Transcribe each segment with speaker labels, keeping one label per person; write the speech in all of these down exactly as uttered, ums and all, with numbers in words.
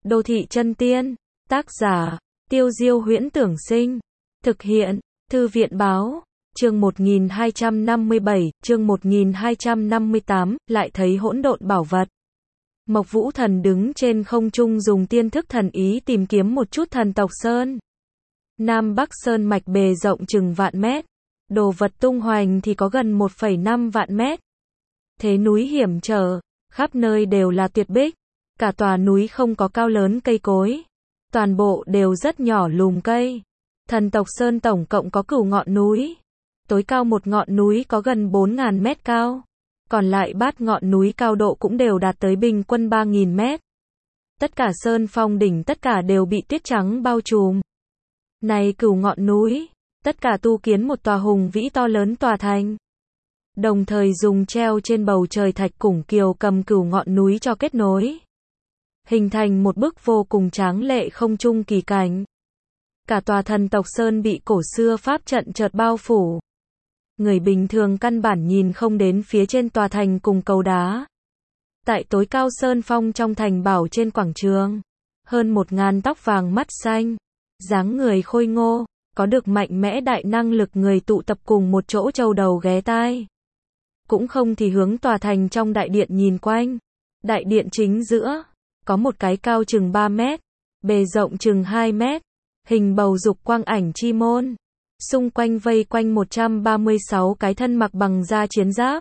Speaker 1: Đô thị chân tiên. Tác giả, Tiêu Diêu Huyễn Tưởng Sinh. Thực hiện, Thư viện Báo. Chương một nghìn hai trăm năm mươi bảy, chương một nghìn hai trăm năm mươi tám, lại thấy hỗn độn bảo vật. Mộc Vũ Thần đứng trên không trung dùng tiên thức thần ý tìm kiếm một chút thần tộc sơn. Nam Bắc sơn mạch bề rộng chừng vạn mét. Đồ vật tung hoành thì có gần một phẩy năm vạn mét. Thế núi hiểm trở, khắp nơi đều là tuyệt bích. Cả tòa núi không có cao lớn cây cối. Toàn bộ đều rất nhỏ lùm cây. Thần tộc sơn tổng cộng có cửu ngọn núi. Tối cao một ngọn núi có gần bốn nghìn mét cao. Còn lại bát ngọn núi cao độ cũng đều đạt tới bình quân ba nghìn mét. Tất cả sơn phong đỉnh tất cả đều bị tuyết trắng bao trùm. Này cửu ngọn núi, tất cả tu kiến một tòa hùng vĩ to lớn tòa thành. Đồng thời dùng treo trên bầu trời thạch củng kiều cầm cửu ngọn núi cho kết nối. Hình thành một bức vô cùng tráng lệ không trung kỳ cảnh. Cả tòa thần tộc sơn bị cổ xưa pháp trận chợt bao phủ. Người bình thường căn bản nhìn không đến phía trên tòa thành cùng cầu đá. Tại tối cao sơn phong trong thành bảo trên quảng trường, hơn một ngàn tóc vàng mắt xanh, dáng người khôi ngô, có được mạnh mẽ đại năng lực người tụ tập cùng một chỗ châu đầu ghé tai. Cũng không thì hướng tòa thành trong đại điện nhìn quanh. Đại điện chính giữa, có một cái cao chừng ba mét, bề rộng chừng hai mét, hình bầu dục quang ảnh chi môn. Xung quanh vây quanh một trăm ba mươi sáu cái thân mặc bằng da chiến giáp.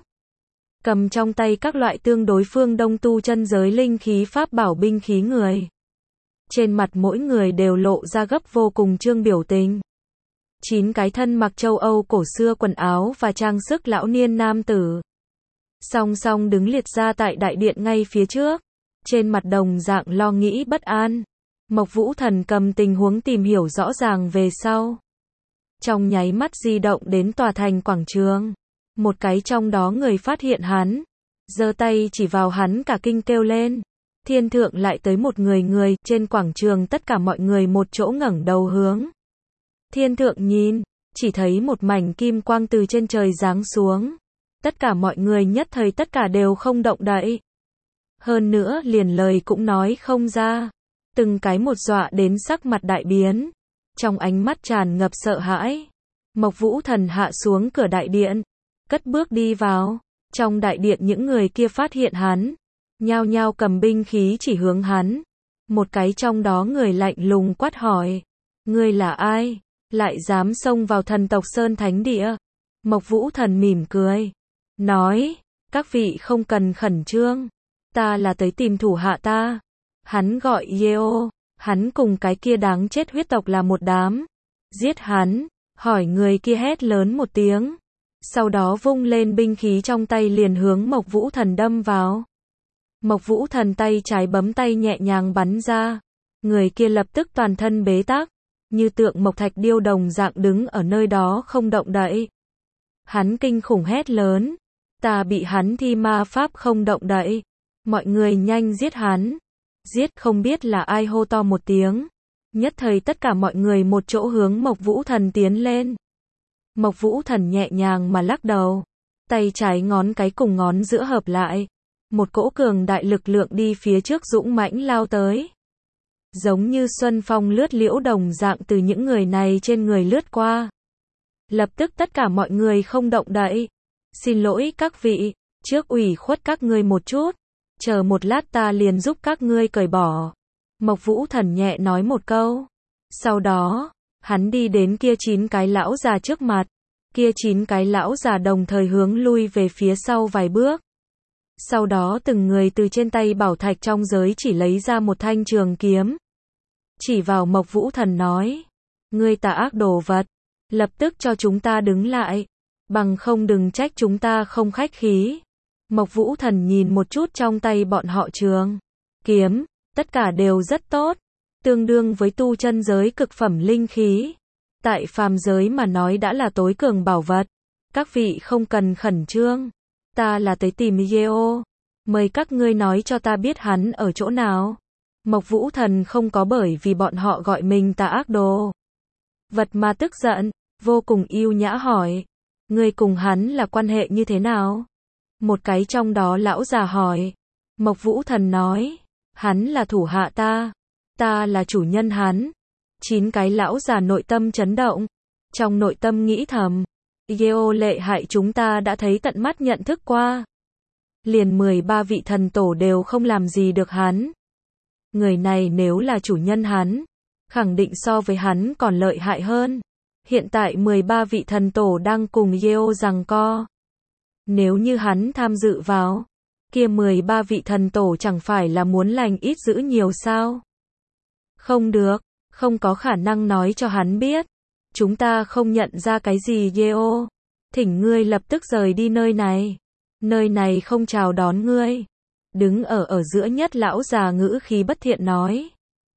Speaker 1: Cầm trong tay các loại tương đối phương đông tu chân giới linh khí pháp bảo binh khí người. Trên mặt mỗi người đều lộ ra gấp vô cùng trương biểu tình. Chín cái thân mặc châu Âu cổ xưa quần áo và trang sức lão niên nam tử. Song song đứng liệt ra tại đại điện ngay phía trước. Trên mặt đồng dạng lo nghĩ bất an. Mộc Vũ Thần cầm tình huống tìm hiểu rõ ràng về sau. Trong nháy mắt di động đến tòa thành quảng trường. Một cái trong đó người phát hiện hắn. Giơ tay chỉ vào hắn cả kinh kêu lên. Thiên thượng lại tới một người người. Trên quảng trường tất cả mọi người một chỗ ngẩng đầu hướng. Thiên thượng nhìn. Chỉ thấy một mảnh kim quang từ trên trời giáng xuống. Tất cả mọi người nhất thời tất cả đều không động đậy. Hơn nữa liền lời cũng nói không ra. Từng cái một dọa đến sắc mặt đại biến. Trong ánh mắt tràn ngập sợ hãi. Mộc Vũ Thần hạ xuống cửa đại điện. Cất bước đi vào. Trong đại điện những người kia phát hiện hắn. Nhao nhao cầm binh khí chỉ hướng hắn. Một cái trong đó người lạnh lùng quát hỏi. Ngươi là ai? Lại dám xông vào thần tộc Sơn Thánh Địa? Mộc Vũ Thần mỉm cười. Nói. Các vị không cần khẩn trương. Ta là tới tìm thủ hạ ta. Hắn gọi Yeo. Hắn cùng cái kia đáng chết huyết tộc là một đám. Giết hắn. Hỏi người kia hét lớn một tiếng. Sau đó vung lên binh khí trong tay liền hướng Mộc Vũ Thần đâm vào. Mộc Vũ Thần tay trái bấm tay nhẹ nhàng bắn ra. Người kia lập tức toàn thân bế tắc. Như tượng mộc thạch điêu đồng dạng đứng ở nơi đó không động đậy. Hắn kinh khủng hét lớn. Ta bị hắn thi ma pháp không động đậy. Mọi người nhanh giết hắn. Giết không biết là ai hô to một tiếng. Nhất thời tất cả mọi người một chỗ hướng Mộc Vũ Thần tiến lên. Mộc Vũ Thần nhẹ nhàng mà lắc đầu. Tay trái ngón cái cùng ngón giữa hợp lại. Một cỗ cường đại lực lượng đi phía trước dũng mãnh lao tới. Giống như xuân phong lướt liễu đồng dạng từ những người này trên người lướt qua. Lập tức tất cả mọi người không động đậy. Xin lỗi các vị, trước ủy khuất các ngươi một chút. Chờ một lát ta liền giúp các ngươi cởi bỏ. Mộc Vũ Thần nhẹ nói một câu. Sau đó, hắn đi đến kia chín cái lão già trước mặt. Kia chín cái lão già đồng thời hướng lui về phía sau vài bước. Sau đó từng người từ trên tay bảo thạch trong giới chỉ lấy ra một thanh trường kiếm. Chỉ vào Mộc Vũ Thần nói. Ngươi tà ác đồ vật. Lập tức cho chúng ta đứng lại. Bằng không đừng trách chúng ta không khách khí. Mộc Vũ Thần nhìn một chút trong tay bọn họ trường kiếm, tất cả đều rất tốt, tương đương với tu chân giới cực phẩm linh khí. Tại phàm giới mà nói đã là tối cường bảo vật. Các vị không cần khẩn trương. Ta là tới tìm Yeo. Mời các ngươi nói cho ta biết hắn ở chỗ nào. Mộc Vũ Thần không có bởi vì bọn họ gọi mình tà ác đồ vật mà tức giận, vô cùng yêu nhã hỏi. Ngươi cùng hắn là quan hệ như thế nào? Một cái trong đó lão già hỏi. Mộc Vũ Thần nói. Hắn là thủ hạ ta. Ta là chủ nhân hắn. Chín cái lão già nội tâm chấn động. Trong nội tâm nghĩ thầm. Geo lệ hại chúng ta đã thấy tận mắt nhận thức qua. Liền mười ba vị thần tổ đều không làm gì được hắn. Người này nếu là chủ nhân hắn, khẳng định so với hắn còn lợi hại hơn. Hiện tại mười ba vị thần tổ đang cùng Geo giằng co. Nếu như hắn tham dự vào, kia mười ba vị thần tổ chẳng phải là muốn lành ít dữ nhiều sao? Không được, không có khả năng nói cho hắn biết. Chúng ta không nhận ra cái gì Geo. Thỉnh ngươi lập tức rời đi nơi này. Nơi này không chào đón ngươi. Đứng ở ở giữa nhất lão già ngữ khí bất thiện nói.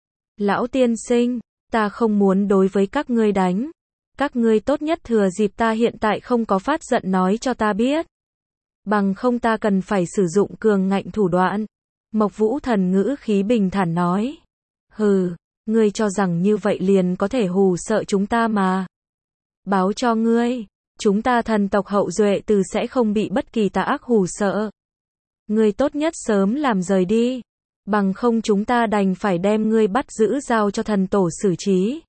Speaker 1: Lão tiên sinh, ta không muốn đối với các ngươi đánh. Các ngươi tốt nhất thừa dịp ta hiện tại không có phát giận nói cho ta biết. Bằng không ta cần phải sử dụng cường ngạnh thủ đoạn. Mộc Vũ Thần ngữ khí bình thản nói. Hừ, ngươi cho rằng như vậy liền có thể hù sợ chúng ta mà. Báo cho ngươi, chúng ta thần tộc hậu duệ từ sẽ không bị bất kỳ tà ác hù sợ. Ngươi tốt nhất sớm làm rời đi. Bằng không chúng ta đành phải đem ngươi bắt giữ giao cho thần tổ xử trí.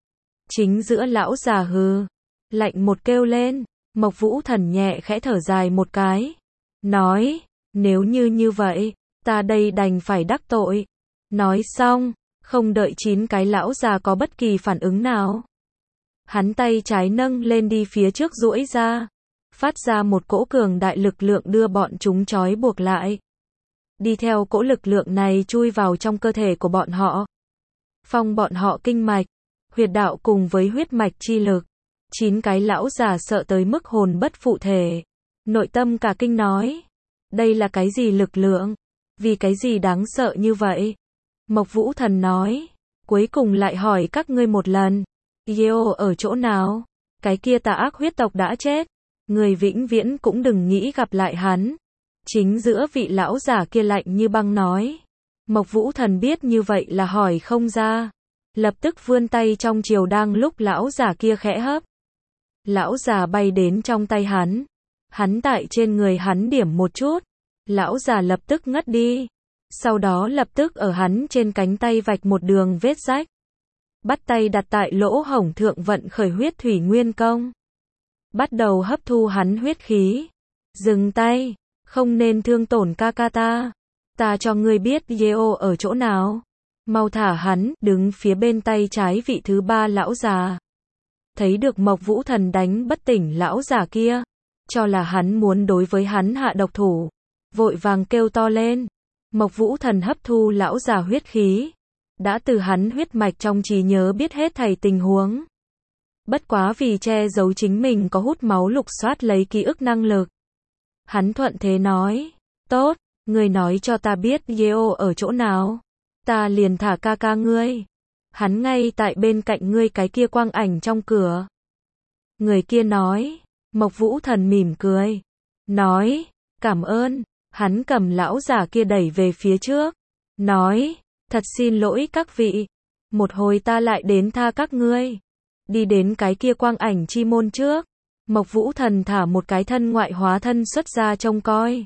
Speaker 1: Chính giữa lão già hừ, lạnh một kêu lên. Mộc Vũ Thần nhẹ khẽ thở dài một cái. Nói, nếu như như vậy, ta đây đành phải đắc tội. Nói xong, không đợi chín cái lão già có bất kỳ phản ứng nào. Hắn tay trái nâng lên đi phía trước duỗi ra. Phát ra một cỗ cường đại lực lượng đưa bọn chúng trói buộc lại. Đi theo cỗ lực lượng này chui vào trong cơ thể của bọn họ. Phong bọn họ kinh mạch, huyệt đạo cùng với huyết mạch chi lực. Chín cái lão già sợ tới mức hồn bất phụ thể. Nội tâm cả kinh nói. Đây là cái gì lực lượng? Vì cái gì đáng sợ như vậy? Mộc Vũ Thần nói. Cuối cùng lại hỏi các ngươi một lần. Geo ở chỗ nào? Cái kia tà ác huyết tộc đã chết. Người vĩnh viễn cũng đừng nghĩ gặp lại hắn. Chính giữa vị lão già kia lạnh như băng nói. Mộc Vũ Thần biết như vậy là hỏi không ra. Lập tức vươn tay trong chiều đang lúc lão già kia khẽ hấp. Lão già bay đến trong tay hắn. Hắn tại trên người hắn điểm một chút. Lão già lập tức ngất đi. Sau đó lập tức ở hắn trên cánh tay vạch một đường vết rách. Bắt tay đặt tại lỗ hổng thượng vận khởi huyết thủy nguyên công. Bắt đầu hấp thu hắn huyết khí. Dừng tay. Không nên thương tổn ca ca ta. Ta cho ngươi biết Geo ở chỗ nào. Mau thả hắn. Đứng phía bên tay trái vị thứ ba lão già. Thấy được Mộc Vũ Thần đánh bất tỉnh lão già kia. Cho là hắn muốn đối với hắn hạ độc thủ. Vội vàng kêu to lên. Mộc Vũ Thần hấp thu lão già huyết khí. Đã từ hắn huyết mạch trong trí nhớ biết hết thảy tình huống. Bất quá vì che giấu chính mình có hút máu lục soát lấy ký ức năng lực. Hắn thuận thế nói. Tốt, ngươi nói cho ta biết Geo ở chỗ nào. Ta liền thả ca ca ngươi. Hắn ngay tại bên cạnh ngươi cái kia quang ảnh trong cửa. Người kia nói. Mộc Vũ Thần mỉm cười. Nói. Cảm ơn. Hắn cầm lão già kia đẩy về phía trước. Nói. Thật xin lỗi các vị. Một hồi ta lại đến tha các ngươi. Đi đến cái kia quang ảnh chi môn trước. Mộc Vũ Thần thả một cái thân ngoại hóa thân xuất ra trông coi.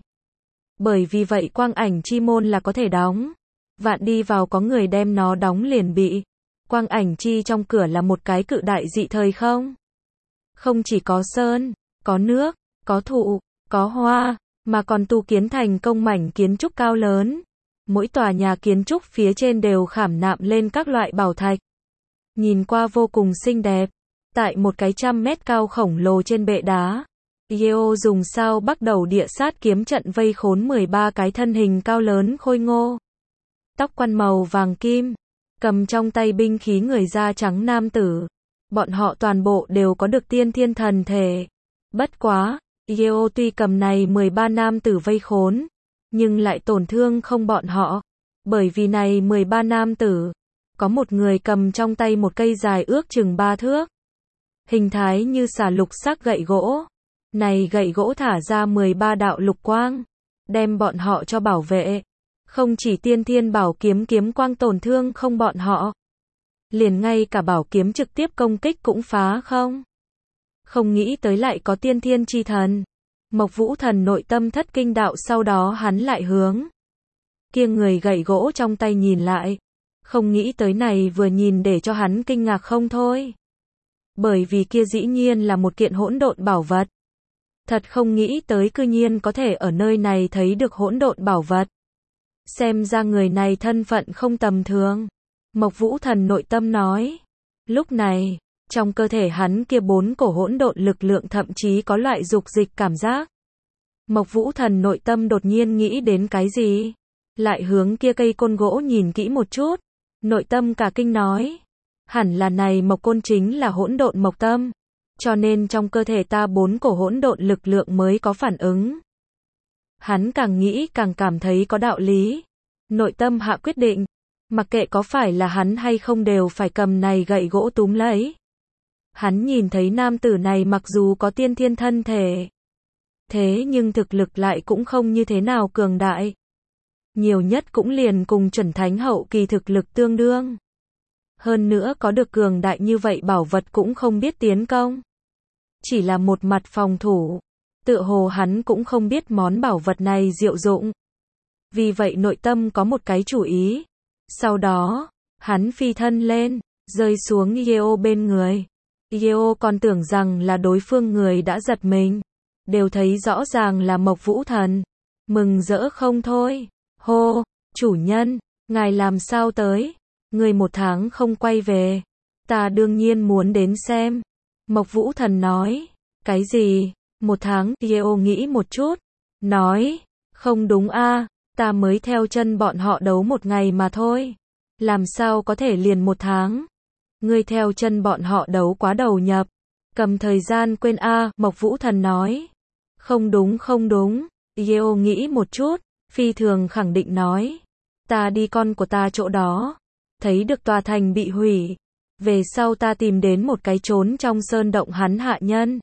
Speaker 1: Bởi vì vậy quang ảnh chi môn là có thể đóng. Vạn đi vào có người đem nó đóng liền bị. Quang ảnh chi trong cửa là một cái cự đại dị thời không. Không chỉ có sơn, có nước, có thụ, có hoa, mà còn tu kiến thành công mảnh kiến trúc cao lớn. Mỗi tòa nhà kiến trúc phía trên đều khảm nạm lên các loại bảo thạch. Nhìn qua vô cùng xinh đẹp. Tại một cái trăm mét cao khổng lồ trên bệ đá. Geo dùng sao bắt đầu địa sát kiếm trận vây khốn mười ba cái thân hình cao lớn khôi ngô. Tóc quăn màu vàng kim. Cầm trong tay binh khí người da trắng nam tử. Bọn họ toàn bộ đều có được tiên thiên thần thể. Bất quá, Geo tuy cầm này mười ba nam tử vây khốn. Nhưng lại tổn thương không bọn họ. Bởi vì này mười ba nam tử. Có một người cầm trong tay một cây dài ước chừng ba thước. Hình thái như xà lục sắc gậy gỗ. Này gậy gỗ thả ra mười ba đạo lục quang. Đem bọn họ cho bảo vệ. Không chỉ tiên thiên bảo kiếm kiếm quang tổn thương không bọn họ. Liền ngay cả bảo kiếm trực tiếp công kích cũng phá không. Không nghĩ tới lại có tiên thiên chi thần. Mộc Vũ Thần nội tâm thất kinh đạo sau đó hắn lại hướng. Kia người gậy gỗ trong tay nhìn lại. Không nghĩ tới này vừa nhìn để cho hắn kinh ngạc không thôi. Bởi vì kia dĩ nhiên là một kiện hỗn độn bảo vật. Thật không nghĩ tới cư nhiên có thể ở nơi này thấy được hỗn độn bảo vật. Xem ra người này thân phận không tầm thường. Mộc Vũ Thần nội tâm nói. Lúc này, trong cơ thể hắn kia bốn cổ hỗn độn lực lượng thậm chí có loại dục dịch cảm giác. Mộc Vũ Thần nội tâm đột nhiên nghĩ đến cái gì? Lại hướng kia cây côn gỗ nhìn kỹ một chút. Nội tâm cả kinh nói. Hẳn là này mộc côn chính là hỗn độn mộc tâm. Cho nên trong cơ thể ta bốn cổ hỗn độn lực lượng mới có phản ứng. Hắn càng nghĩ càng cảm thấy có đạo lý. Nội tâm hạ quyết định. Mặc kệ có phải là hắn hay không đều phải cầm này gậy gỗ túm lấy. Hắn nhìn thấy nam tử này mặc dù có tiên thiên thân thể. Thế nhưng thực lực lại cũng không như thế nào cường đại. Nhiều nhất cũng liền cùng chuẩn thánh hậu kỳ thực lực tương đương. Hơn nữa có được cường đại như vậy bảo vật cũng không biết tiến công. Chỉ là một mặt phòng thủ. Tựa hồ hắn cũng không biết món bảo vật này diệu dụng. Vì vậy nội tâm có một cái chủ ý. Sau đó, hắn phi thân lên, rơi xuống Yeo bên người. Yeo còn tưởng rằng là đối phương người đã giật mình. Đều thấy rõ ràng là Mộc Vũ Thần. Mừng rỡ không thôi. Hô, chủ nhân, ngài làm sao tới? Người một tháng không quay về. Ta đương nhiên muốn đến xem. Mộc Vũ Thần nói. Cái gì? Một tháng? Yeo nghĩ một chút. Nói. Không đúng a, ta mới theo chân bọn họ đấu một ngày mà thôi. Làm sao có thể liền một tháng? Ngươi theo chân bọn họ đấu quá đầu nhập. Cầm thời gian quên a, Mộc Vũ Thần nói. Không đúng không đúng. Yeo nghĩ một chút. Phi thường khẳng định nói. Ta đi con của ta chỗ đó. Thấy được tòa thành bị hủy. Về sau ta tìm đến một cái trốn trong sơn động hắn hạ nhân.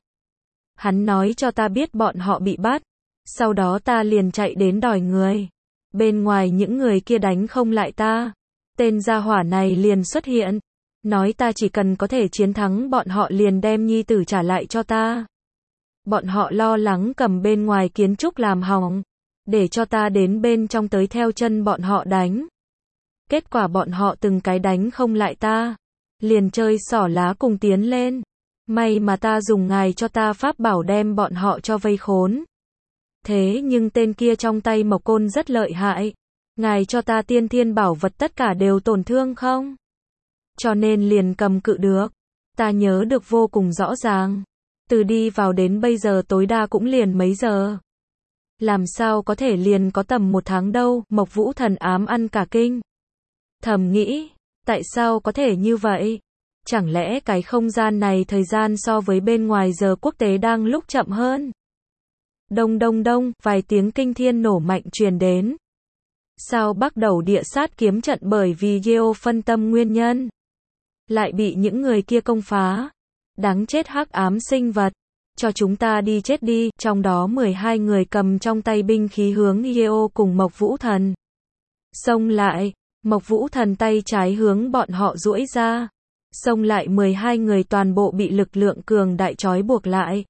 Speaker 1: Hắn nói cho ta biết bọn họ bị bắt. Sau đó ta liền chạy đến đòi người. Bên ngoài những người kia đánh không lại ta. Tên gia hỏa này liền xuất hiện. Nói ta chỉ cần có thể chiến thắng bọn họ liền đem nhi tử trả lại cho ta. Bọn họ lo lắng cầm bên ngoài kiến trúc làm hỏng. Để cho ta đến bên trong tới theo chân bọn họ đánh. Kết quả bọn họ từng cái đánh không lại ta. Liền chơi xỏ lá cùng tiến lên. May mà ta dùng ngài cho ta pháp bảo đem bọn họ cho vây khốn. Thế nhưng tên kia trong tay mộc côn rất lợi hại. Ngài cho ta tiên thiên bảo vật tất cả đều tổn thương không? Cho nên liền cầm cự được. Ta nhớ được vô cùng rõ ràng. Từ đi vào đến bây giờ tối đa cũng liền mấy giờ. Làm sao có thể liền có tầm một tháng đâu, Mộc Vũ Thần ám ăn cả kinh. Thầm nghĩ, tại sao có thể như vậy? Chẳng lẽ cái không gian này thời gian so với bên ngoài giờ quốc tế đang lúc chậm hơn? Đông đông đông, vài tiếng kinh thiên nổ mạnh truyền đến. Sao Bắc Đầu địa sát kiếm trận bởi vì Yeo phân tâm nguyên nhân. Lại bị những người kia công phá. Đáng chết hắc ám sinh vật. Cho chúng ta đi chết đi, trong đó mười hai người cầm trong tay binh khí hướng Yeo cùng Mộc Vũ Thần. Xông lại, Mộc Vũ Thần tay trái hướng bọn họ duỗi ra. Xông lại mười hai người toàn bộ bị lực lượng cường đại trói buộc lại.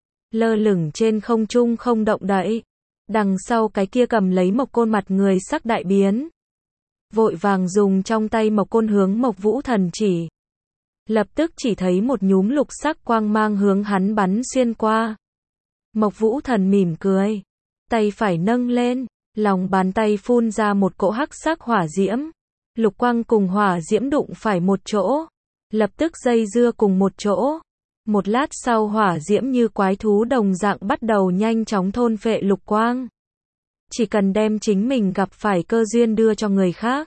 Speaker 1: Lơ lửng trên không trung không động đậy. Đằng sau cái kia cầm lấy mộc côn mặt người sắc đại biến. Vội vàng dùng trong tay mộc côn hướng Mộc Vũ Thần chỉ. Lập tức chỉ thấy một nhúm lục sắc quang mang hướng hắn bắn xuyên qua. Mộc Vũ Thần mỉm cười. Tay phải nâng lên. Lòng bàn tay phun ra một cỗ hắc sắc hỏa diễm. Lục quang cùng hỏa diễm đụng phải một chỗ. Lập tức dây dưa cùng một chỗ. Một lát sau hỏa diễm như quái thú đồng dạng bắt đầu nhanh chóng thôn phệ lục quang. Chỉ cần đem chính mình gặp phải cơ duyên đưa cho người khác.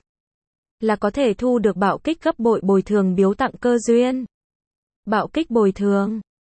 Speaker 1: Là có thể thu được bạo kích gấp bội bồi thường biếu tặng cơ duyên. Bạo kích bồi thường.